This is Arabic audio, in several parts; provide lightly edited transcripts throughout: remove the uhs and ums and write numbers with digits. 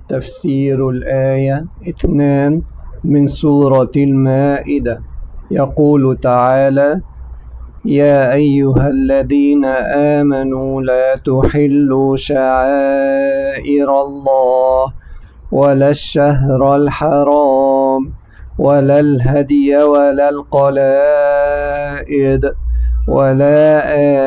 تفسير الآية 2 من سورة المائدة. يقول تعالى: يا أيها الذين آمنوا لا تحلوا شعائر الله ولا الشهر الحرام ولا الهدي ولا القلائد ولا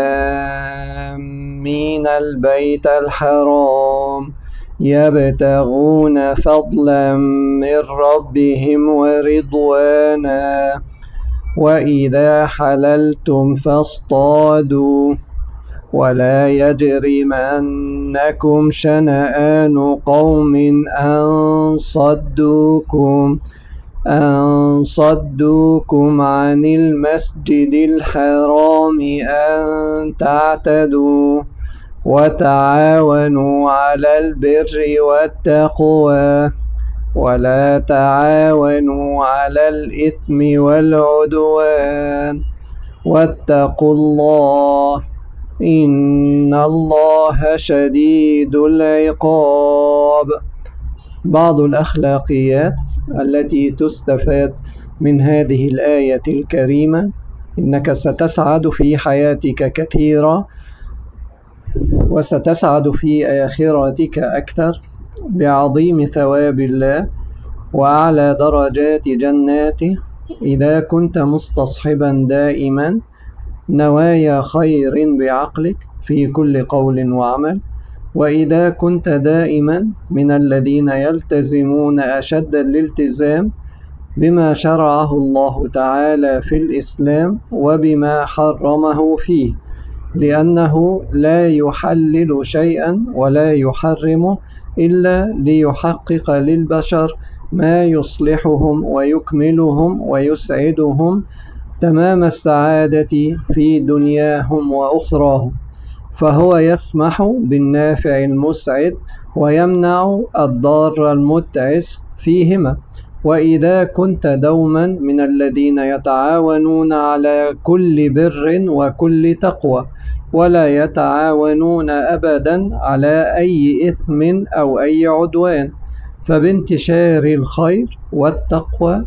آمين البيت الحرام يبتغون فضلا من ربهم ورضوانا وإذا حللتم فاصطادوا ولا يجرمنكم شنآن قوم أن صدوكم عن المسجد الحرام أن تعتدوا وتعاونوا على البر والتقوى ولا تعاونوا على الإثم والعدوان واتقوا الله إن الله شديد العقاب. بعض الأخلاقيات التي تستفاد من هذه الآية الكريمة: إنك ستسعد في حياتك كثيرا وستسعد في آخرتك أكثر بعظيم ثواب الله وأعلى درجات جناته إذا كنت مستصحبا دائما نوايا خير بعقلك في كل قول وعمل، وإذا كنت دائما من الذين يلتزمون أشد الالتزام بما شرعه الله تعالى في الإسلام وبما حرمه فيه، لأنه لا يحلل شيئا ولا يحرمه إلا ليحقق للبشر ما يصلحهم ويكملهم ويسعدهم تمام السعادة في دنياهم وأخراهم، فهو يسمح بالنافع المسعد ويمنع الضار المتعس فيهما. وإذا كنت دوما من الذين يتعاونون على كل بر وكل تقوى ولا يتعاونون أبدا على أي إثم أو أي عدوان، فبانتشار الخير والتقوى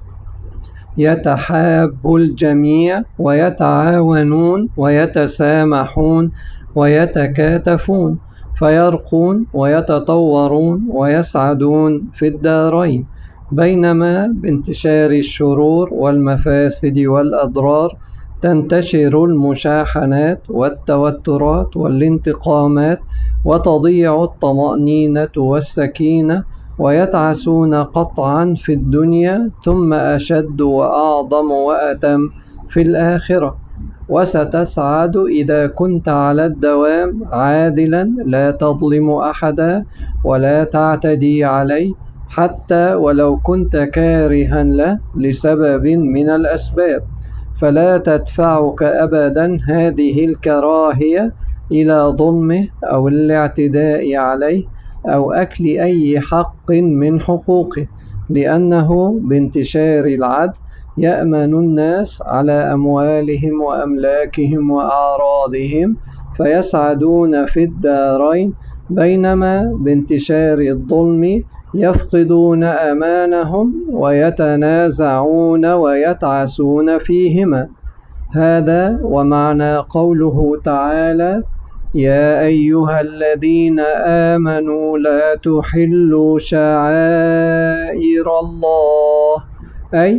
يتحاب الجميع ويتعاونون ويتسامحون ويتكاتفون فيرقون ويتطورون ويسعدون في الدارين، بينما بانتشار الشرور والمفاسد والأضرار تنتشر المشاحنات والتوترات والانتقامات وتضيع الطمأنينة والسكينة ويتعسون قطعا في الدنيا ثم أشد وأعظم وأتم في الآخرة. وستسعد إذا كنت على الدوام عادلا لا تظلم أحدا ولا تعتدي عليه حتى ولو كنت كارها له لسبب من الأسباب، فلا تدفعك أبدا هذه الكراهية إلى ظلمه أو الاعتداء عليه أو أكل أي حق من حقوقه، لأنه بانتشار العدل يأمن الناس على أموالهم وأملاكهم وأعراضهم فيسعدون في الدارين، بينما بانتشار الظلم يفقدون أمانهم ويتنازعون ويتعسون فيهما. هذا ومعنى قوله تعالى: يا أيها الذين آمنوا لا تحلوا شعائر الله، أي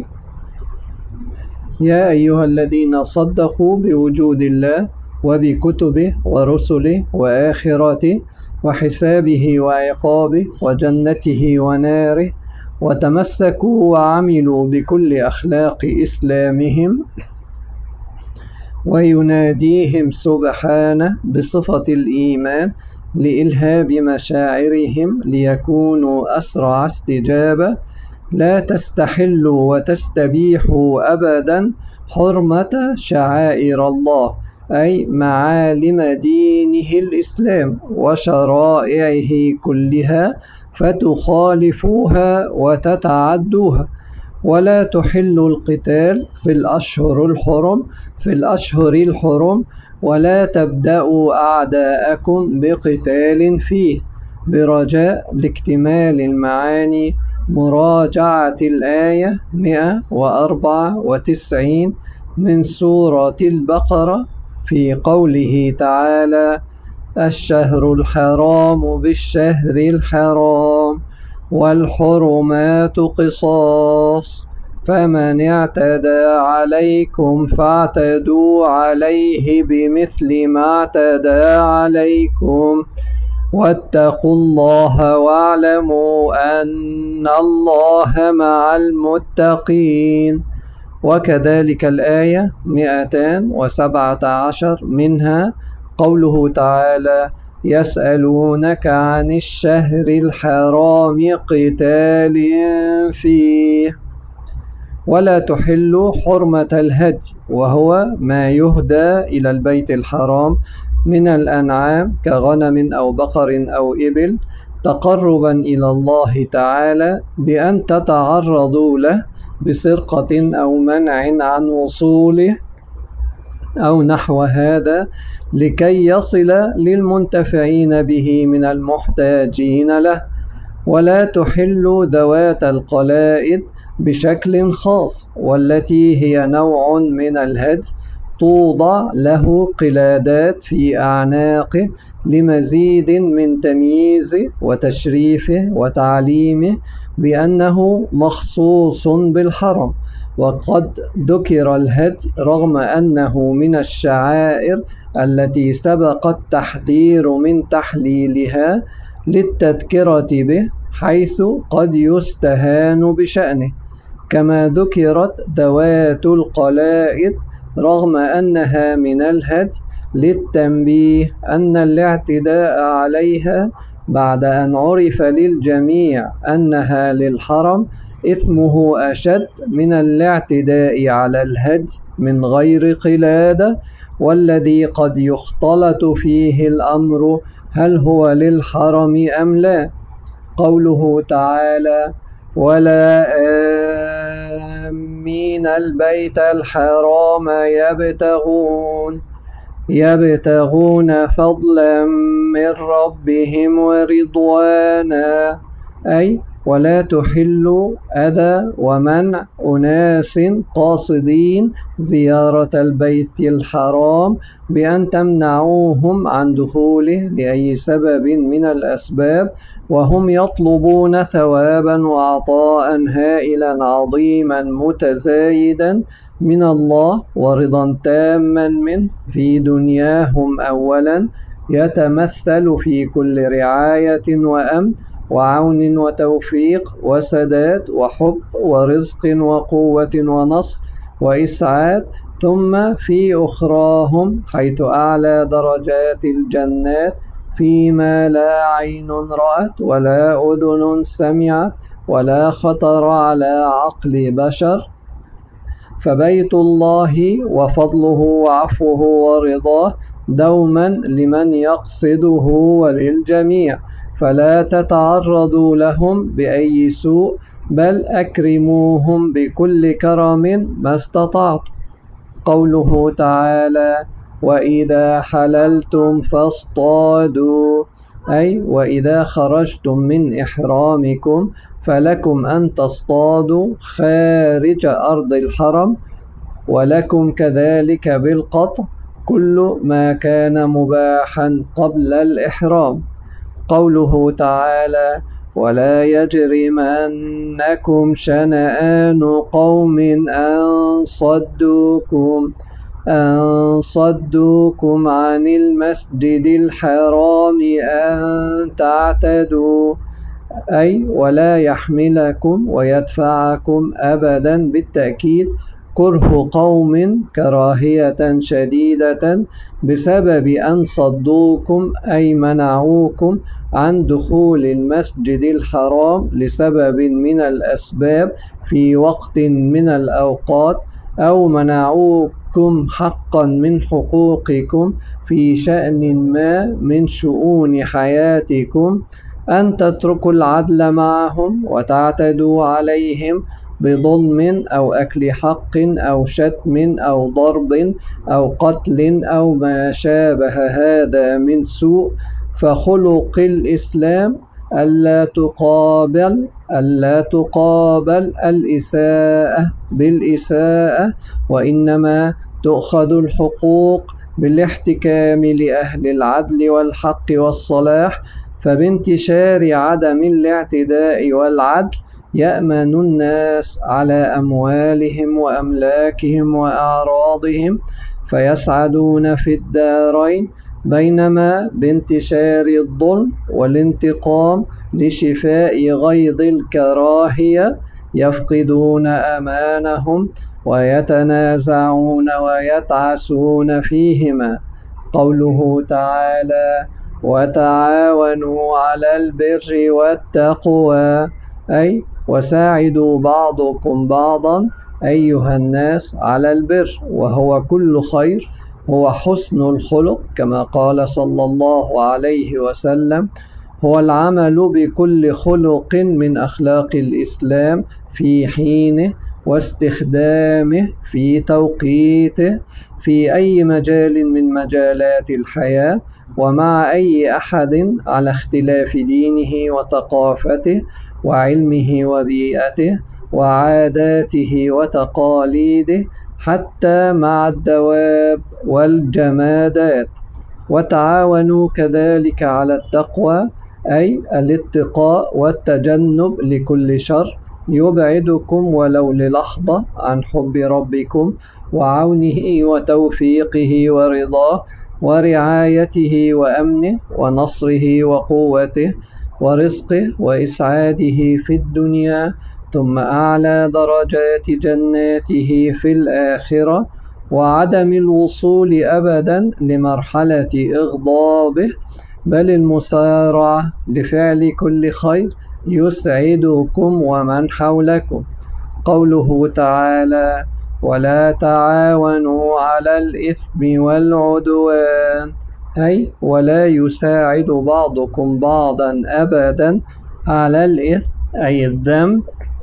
يا أيها الذين صدقوا بوجود الله وبكتبه ورسله وآخرته وحسابه وعقابه وجنته وناره، وتمسكوا وعملوا بكل أخلاق إسلامهم، ويناديهم سبحانه بصفة الإيمان لإلهاب مشاعرهم ليكونوا أسرع استجابة: لا تستحلوا وتستبيحوا أبدا حرمة شعائر الله، أي معالم دينه الإسلام وشرائعه كلها، فتخالفوها وتتعدوها. ولا تحلوا القتال في الأشهر الحرم ولا تبدأوا أعداءكم بقتال فيه، برجاء لاكتمال المعاني مراجعة الآية 194 من سورة البقرة في قوله تعالى: الشهر الحرام بالشهر الحرام والحرمات قصاص، فمن اعتدى عليكم فاعتدوا عليه بمثل ما اعتدى عليكم، واتقوا الله واعلموا أن الله مع المتقين. وكذلك الآية 217 منها قوله تعالى: يسألونك عن الشهر الحرام قتال فيه. ولا تحل حرمة الهدي، وهو ما يهدى إلى البيت الحرام من الأنعام كغنم أو بقر أو إبل، تقربا إلى الله تعالى بأن تتعرضوا له بسرقة أو منع عن وصوله أو نحو هذا، لكي يصل للمنتفعين به من المحتاجين له. ولا تحل ذوات القلائد بشكل خاص، والتي هي نوع من الهدي، توضع له قلادات في أعناقه لمزيد من تمييزه وتشريفه وتعليمه بأنه مخصوص بالحرم. وقد ذكر الهدي رغم أنه من الشعائر التي سبق التحذير من تحليلها للتذكرة به، حيث قد يستهان بشأنه، كما ذكرت ذوات القلائد رغم أنها من الهدي للتنبيه أن الاعتداء عليها بعد أن عرف للجميع أنها للحرم إثمه أشد من الاعتداء على الهدي من غير قلادة، والذي قد يختلط فيه الأمر هل هو للحرم أم لا. قوله تعالى: ولا آمين البيت الحرام يبتغون فضلا من ربهم ورضوانا، أي ولا تحل أذى ومنع أناس قاصدين زيارة البيت الحرام بأن تمنعوهم عن دخوله لأي سبب من الأسباب، وهم يطلبون ثوابا وعطاء هائلا عظيما متزايدا من الله ورضا تاما منه في دنياهم أولا، يتمثل في كل رعاية وأمن وعون وتوفيق وسداد وحب ورزق وقوة ونصر وإسعاد، ثم في أخراهم حيث أعلى درجات الجنات فيما لا عين رأت ولا أذن سمعت ولا خطر على عقل بشر. فبيت الله وفضله وعفوه ورضاه دوما لمن يقصده وللجميع، فلا تتعرضوا لهم بأي سوء، بل أكرموهم بكل كرم ما استطعتم. قوله تعالى: وإذا حللتم فاصطادوا، أي وإذا خرجتم من إحرامكم فلكم أن تصطادوا خارج أرض الحرم، ولكم كذلك بالقطع كل ما كان مباحا قبل الإحرام. قوله تعالى: ولا يجرمنكم شنآن قوم أن صدوكم عن المسجد الحرام أن تعتدوا، أي ولا يحملكم ويدفعكم أبدا بالتأكيد كره قوم كراهية شديدة بسبب أن صدوكم أي منعوكم عن دخول المسجد الحرام لسبب من الأسباب في وقت من الأوقات، أو منعوكم حقا من حقوقكم في شأن ما من شؤون حياتكم، أن تتركوا العدل معهم وتعتدوا عليهم بظلم أو أكل حق أو شتم أو ضرب أو قتل أو ما شابه هذا من سوء، فخلق الإسلام ألا تقابل الإساءة بالإساءة، وإنما تؤخذ الحقوق بالاحتكام لأهل العدل والحق والصلاح. فبانتشار عدم الاعتداء والعدل يأمن الناس على أموالهم وأملاكهم وأعراضهم فيسعدون في الدارين، بينما بانتشار الظلم والانتقام لشفاء غيظ الكراهية يفقدون أمانهم ويتنازعون ويتعسون فيهما. قوله تعالى: وتعاونوا على البر والتقوى، أي وساعدوا بعضكم بعضا أيها الناس على البر، وهو كل خير، هو حسن الخلق كما قال صلى الله عليه وسلم: هو العمل بكل خلق من أخلاق الإسلام في حينه واستخدامه في توقيته في أي مجال من مجالات الحياة، ومع أي أحد على اختلاف دينه وثقافته وعلمه وبيئته وعاداته وتقاليده، حتى مع الدواب والجمادات. وتعاونوا كذلك على التقوى، أي الاتقاء والتجنب لكل شر يبعدكم ولو للحظة عن حب ربكم وعونه وتوفيقه ورضاه ورعايته وأمنه ونصره وقوته ورزقه وإسعاده في الدنيا، ثم أعلى درجات جناته في الآخرة، وعدم الوصول أبدا لمرحلة إغضابه، بل المسارعة لفعل كل خير يسعدكم ومن حولكم. قوله تعالى: ولا تعاونوا على الإثم والعدوان، أي ولا يساعد بعضكم بعضا أبدا على الإثم أي الذنب،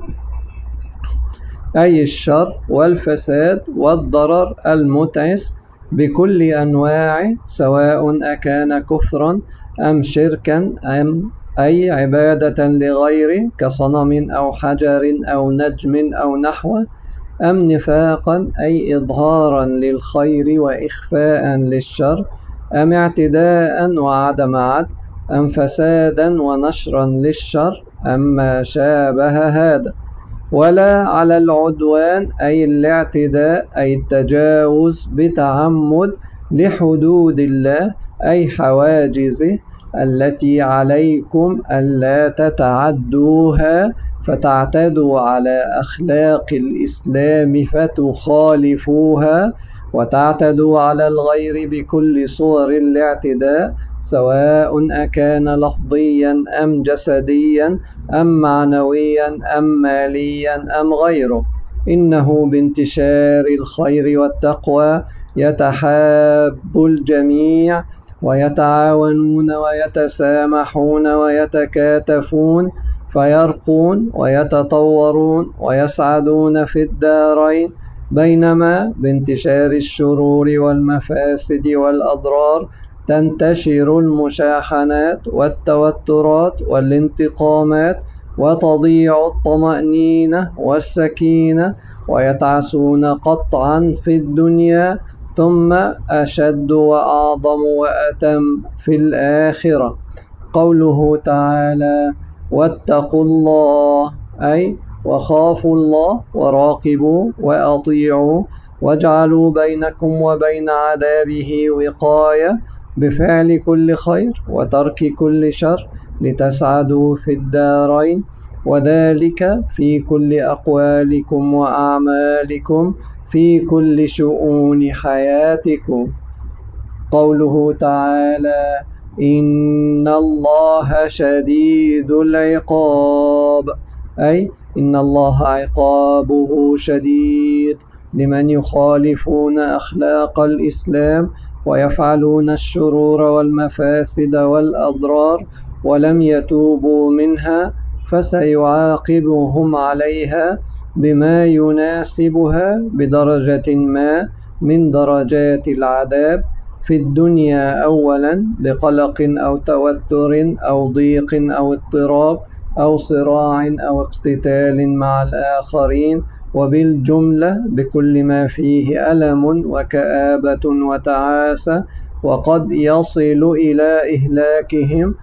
أي الشر والفساد والضرر المتعس بكل أنواعه، سواء أكان كفرا أم شركا أي عبادة لغيره كصنم أو حجر أو نجم أو نحوه، أم نفاقا أي إظهارا للخير وإخفاء للشر، أم اعتداء وعدم عدل، أم فسادا ونشرا للشر، أم ما شابه هذا. ولا على العدوان أي الاعتداء أي التجاوز بتعمد لحدود الله أي حواجزه التي عليكم ألا تتعدوها فتعتدوا على أخلاق الإسلام فتخالفوها، وتعتدوا على الغير بكل صور الاعتداء، سواء أكان لفظيا أم جسديا أم معنويا أم ماليا أم غيره. إنه بانتشار الخير والتقوى يتحاب الجميع ويتعاونون ويتسامحون ويتكاتفون فيرقون ويتطورون ويسعدون في الدارين، بينما بانتشار الشرور والمفاسد والأضرار تنتشر المشاحنات والتوترات والانتقامات وتضيع الطمأنينة والسكينة، ويتعسون قطعا في الدنيا، ثم أشد وأعظم وأتم في الآخرة. قوله تعالى: واتقوا الله، أي وخافوا الله وراقبوا وأطيعوا واجعلوا بينكم وبين عذابه وقاية بفعل كل خير وترك كل شر لتسعدوا في الدارين، وذلك في كل أقوالكم وأعمالكم في كل شؤون حياتكم. قوله تعالى: إن الله شديد العقاب، أي إن الله عقابه شديد لمن يخالفون أخلاق الإسلام ويفعلون الشرور والمفاسد والأضرار ولم يتوبوا منها، فسيعاقبهم عليها بما يناسبها بدرجة ما من درجات العذاب، في الدنيا أولا بقلق أو توتر أو ضيق أو اضطراب أو صراع أو اقتتال مع الآخرين، وبالجملة بكل ما فيه ألم وكآبة وتعاسة، وقد يصل إلى إهلاكهم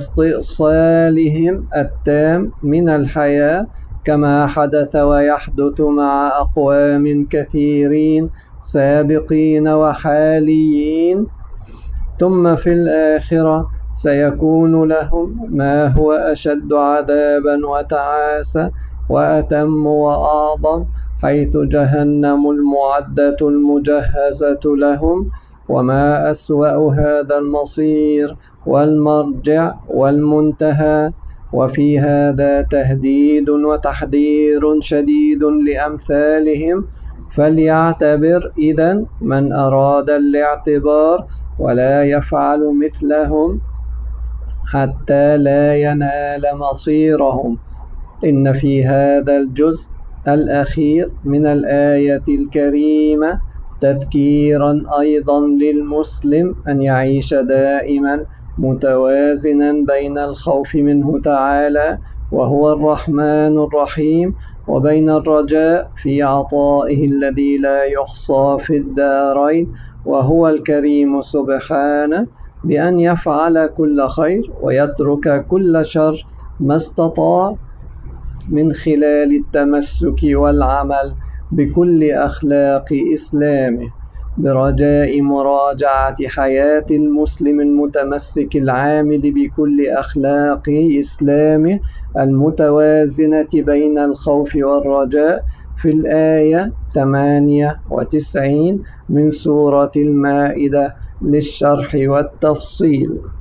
واستئصالهم التام من الحياة، كما حدث ويحدث مع أقوام كثيرين سابقين وحاليين. ثم في الآخرة سيكون لهم ما هو أشد عذابا وتعاسة وأتم وأعظم، حيث جهنم المعدة المجهزة لهم. وما أسوأ هذا المصير والمرجع والمنتهى. وفي هذا تهديد وتحذير شديد لأمثالهم، فليعتبر إذن من أراد الاعتبار ولا يفعل مثلهم حتى لا ينال مصيرهم. إن في هذا الجزء الأخير من الآية الكريمة تذكيرا أيضا للمسلم أن يعيش دائما متوازنا بين الخوف منه تعالى وهو الرحمن الرحيم، وبين الرجاء في عطائه الذي لا يحصى في الدارين وهو الكريم سبحانه، بأن يفعل كل خير ويترك كل شر ما استطاع، من خلال التمسك والعمل بكل أخلاق إسلامه، برجاء مراجعة حياة المسلم المتمسك العامل بكل أخلاق إسلامه المتوازنة بين الخوف والرجاء في الآية 98 من سورة المائدة للشرح والتفصيل.